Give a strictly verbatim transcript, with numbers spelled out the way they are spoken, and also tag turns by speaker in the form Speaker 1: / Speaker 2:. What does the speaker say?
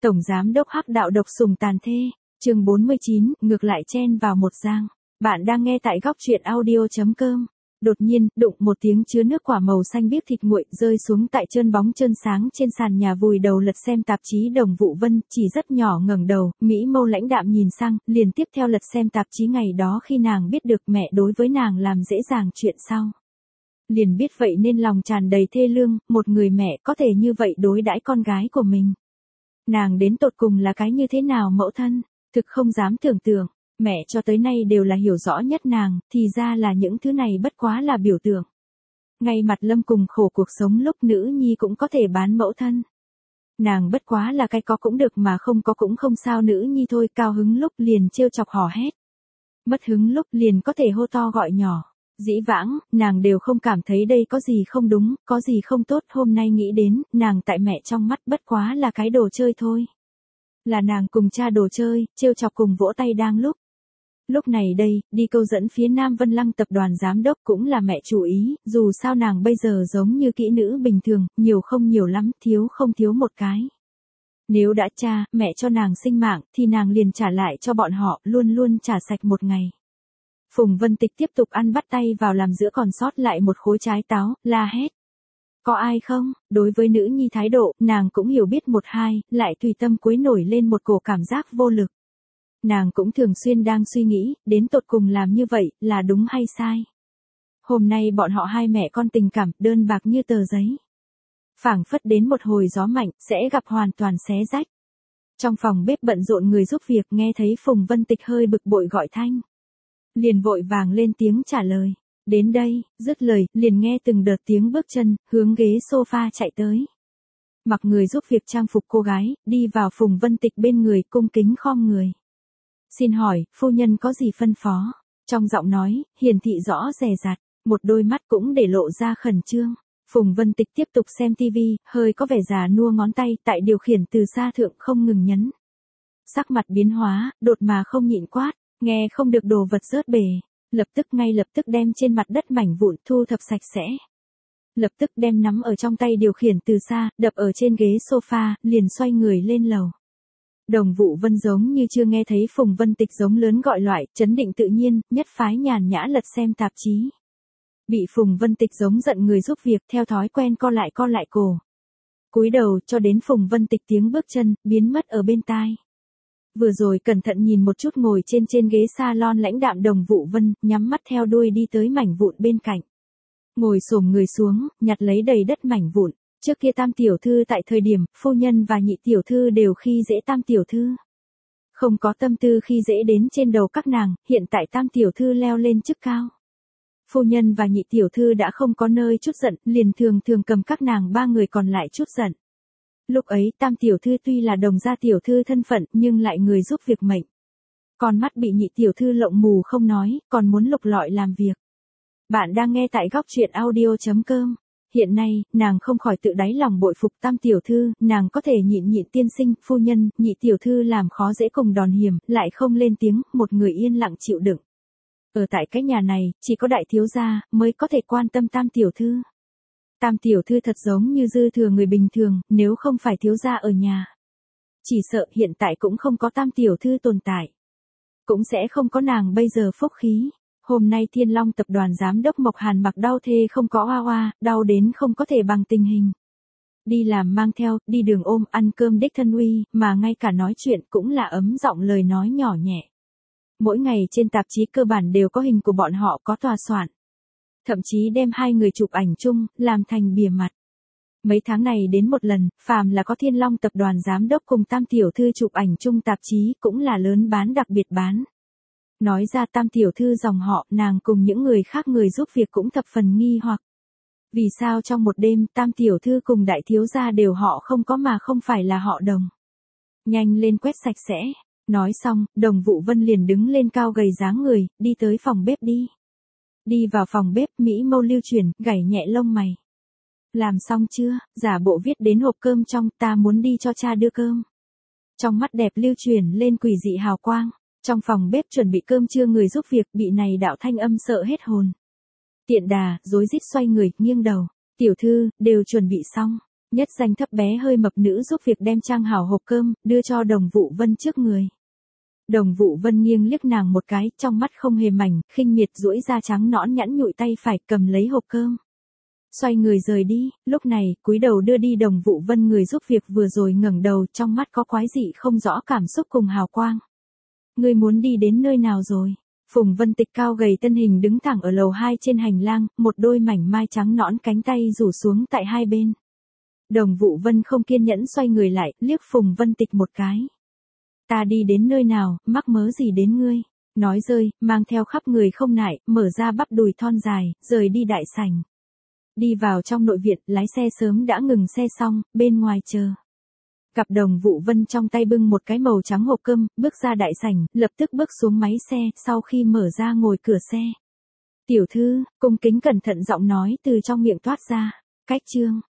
Speaker 1: Tổng giám đốc Hắc đạo độc sủng tàn thê, chương bốn mươi chín, ngược lại chen vào một giang. Bạn đang nghe tại góc truyện audio chấm com. Đột nhiên, đụng một tiếng chứa nước quả màu xanh biếc thịt nguội rơi xuống tại trơn bóng trơn sáng trên sàn nhà, vùi đầu lật xem tạp chí. Đồng Vũ Vân chỉ rất nhỏ ngẩng đầu, mỹ mâu lãnh đạm nhìn sang, liền tiếp theo lật xem tạp chí ngày đó khi nàng biết được mẹ đối với nàng làm dễ dàng chuyện sau. Liền biết vậy nên lòng tràn đầy thê lương, một người mẹ có thể như vậy đối đãi con gái của mình. Nàng đến tột cùng là cái như thế nào mẫu thân, thực không dám tưởng tượng, mẹ cho tới nay đều là hiểu rõ nhất nàng, thì ra là những thứ này bất quá là biểu tượng. Ngay mặt lâm cùng khổ cuộc sống lúc nữ nhi cũng có thể bán mẫu thân. Nàng bất quá là cái có cũng được mà không có cũng không sao nữ nhi thôi, cao hứng lúc liền trêu chọc hò hét. Mất hứng lúc liền có thể hô to gọi nhỏ. Dĩ vãng, nàng đều không cảm thấy đây có gì không đúng, có gì không tốt, hôm nay nghĩ đến, nàng tại mẹ trong mắt bất quá là cái đồ chơi thôi. Là nàng cùng cha đồ chơi, trêu chọc cùng vỗ tay đang lúc. Lúc này đây, đi câu dẫn phía Nam Vân Lăng tập đoàn giám đốc cũng là mẹ chủ ý, dù sao nàng bây giờ giống như kỹ nữ bình thường, nhiều không nhiều lắm, thiếu không thiếu một cái. Nếu đã cha, mẹ cho nàng sinh mạng, thì nàng liền trả lại cho bọn họ, luôn luôn trả sạch một ngày. Phùng Vân Tịch tiếp tục ăn bắt tay vào làm giữa còn sót lại một khối trái táo, la hét. Có ai không? Đối với nữ nhi thái độ, nàng cũng hiểu biết một hai, lại tùy tâm quấy nổi lên một cổ cảm giác vô lực. Nàng cũng thường xuyên đang suy nghĩ, đến tột cùng làm như vậy, là đúng hay sai. Hôm nay bọn họ hai mẹ con tình cảm, đơn bạc như tờ giấy. Phảng phất đến một hồi gió mạnh, sẽ gặp hoàn toàn xé rách. Trong phòng bếp bận rộn người giúp việc, nghe thấy Phùng Vân Tịch hơi bực bội gọi thanh. Liền vội vàng lên tiếng trả lời. Đến đây, dứt lời, liền nghe từng đợt tiếng bước chân, hướng ghế sofa chạy tới. Mặc người giúp việc trang phục cô gái, đi vào Phùng Vân Tịch bên người, cung kính khom người. Xin hỏi, phu nhân có gì phân phó? Trong giọng nói, hiển thị rõ dè dặt, một đôi mắt cũng để lộ ra khẩn trương. Phùng Vân Tịch tiếp tục xem tivi, hơi có vẻ già nua ngón tay tại điều khiển từ xa thượng không ngừng nhấn. Sắc mặt biến hóa, đột mà không nhịn quát. Nghe không được đồ vật rớt bể, lập tức ngay lập tức đem trên mặt đất mảnh vụn thu thập sạch sẽ. Lập tức đem nắm ở trong tay điều khiển từ xa, đập ở trên ghế sofa, liền xoay người lên lầu. Đồng Vũ Vân giống như chưa nghe thấy Phùng Vân Tịch giống lớn gọi loại, chấn định tự nhiên, nhất phái nhàn nhã lật xem tạp chí. Bị Phùng Vân Tịch giống giận người giúp việc, theo thói quen co lại co lại cổ. Cúi đầu cho đến Phùng Vân Tịch tiếng bước chân, biến mất ở bên tai. Vừa rồi cẩn thận nhìn một chút ngồi trên trên ghế salon lãnh đạm Đồng Vũ Vân, nhắm mắt theo đuôi đi tới mảnh vụn bên cạnh. Ngồi xổm người xuống, nhặt lấy đầy đất mảnh vụn. Trước kia Tam tiểu thư tại thời điểm, phu nhân và Nhị tiểu thư đều khi dễ Tam tiểu thư. Không có tâm tư khi dễ đến trên đầu các nàng, hiện tại Tam tiểu thư leo lên chức cao. Phu nhân và Nhị tiểu thư đã không có nơi chút giận, liền thường thường cầm các nàng ba người còn lại chút giận. Lúc ấy Tam tiểu thư tuy là đồng gia tiểu thư thân phận nhưng lại người giúp việc mệnh. Con mắt bị Nhị tiểu thư lộng mù không nói, còn muốn lục lọi làm việc. Bạn đang nghe tại góc truyện audio chấm com. Hiện nay, nàng không khỏi tự đáy lòng bội phục Tam tiểu thư, nàng có thể nhịn nhịn tiên sinh, phu nhân, Nhị tiểu thư làm khó dễ cùng đòn hiểm, lại không lên tiếng, một người yên lặng chịu đựng. Ở tại cái nhà này, chỉ có đại thiếu gia mới có thể quan tâm Tam tiểu thư. Tam tiểu thư thật giống như dư thừa người bình thường, nếu không phải thiếu gia ở nhà. Chỉ sợ hiện tại cũng không có Tam tiểu thư tồn tại. Cũng sẽ không có nàng bây giờ phúc khí. Hôm nay Thiên Long tập đoàn giám đốc Mộc Hàn mặc đau thê không có oa oa, đau đến không có thể bằng tình hình. Đi làm mang theo, đi đường ôm, ăn cơm đích thân uy, mà ngay cả nói chuyện cũng là ấm giọng lời nói nhỏ nhẹ. Mỗi ngày trên tạp chí cơ bản đều có hình của bọn họ có tòa soạn. Thậm chí đem hai người chụp ảnh chung, làm thành bìa mặt. Mấy tháng này đến một lần, phàm là có Thiên Long tập đoàn giám đốc cùng Tam tiểu thư chụp ảnh chung tạp chí cũng là lớn bán đặc biệt bán. Nói ra Tam tiểu thư dòng họ, nàng cùng những người khác người giúp việc cũng thập phần nghi hoặc. Vì sao trong một đêm Tam tiểu thư cùng đại thiếu gia đều họ không có mà không phải là họ Đồng. Nhanh lên quét sạch sẽ. Nói xong, Đồng Vũ Vân liền đứng lên cao gầy dáng người, đi tới phòng bếp đi. Đi vào phòng bếp, mỹ mâu lưu chuyển, gảy nhẹ lông mày. Làm xong chưa, giả bộ viết đến hộp cơm trong, ta muốn đi cho cha đưa cơm. Trong mắt đẹp lưu chuyển lên quỷ dị hào quang. Trong phòng bếp chuẩn bị cơm trưa người giúp việc bị này đạo thanh âm sợ hết hồn. Tiện đà, rối rít xoay người, nghiêng đầu. Tiểu thư, đều chuẩn bị xong. Nhất danh thấp bé hơi mập nữ giúp việc đem trang hảo hộp cơm, đưa cho Đồng Vũ Vân trước người. Đồng Vũ Vân nghiêng liếc nàng một cái, trong mắt không hề mảnh, khinh miệt duỗi ra trắng nõn nhẵn nhụi tay phải cầm lấy hộp cơm. Xoay người rời đi, lúc này, cúi đầu đưa đi Đồng Vũ Vân người giúp việc vừa rồi ngẩng đầu, trong mắt có quái dị không rõ cảm xúc cùng hào quang. Ngươi muốn đi đến nơi nào rồi? Phùng Vân Tịch cao gầy thân hình đứng thẳng ở lầu hai trên hành lang, một đôi mảnh mai trắng nõn cánh tay rủ xuống tại hai bên. Đồng Vũ Vân không kiên nhẫn xoay người lại, liếc Phùng Vân Tịch một cái. Ta đi đến nơi nào, mắc mớ gì đến ngươi? Nói rơi, mang theo khắp người không nại, mở ra bắp đùi thon dài, rời đi đại sảnh. Đi vào trong nội viện, lái xe sớm đã ngừng xe xong, bên ngoài chờ. Gặp Đồng Vũ Vân trong tay bưng một cái màu trắng hộp cơm, bước ra đại sảnh, lập tức bước xuống máy xe, sau khi mở ra ngồi cửa xe. Tiểu thư, cung kính cẩn thận giọng nói từ trong miệng toát ra. Cách chương.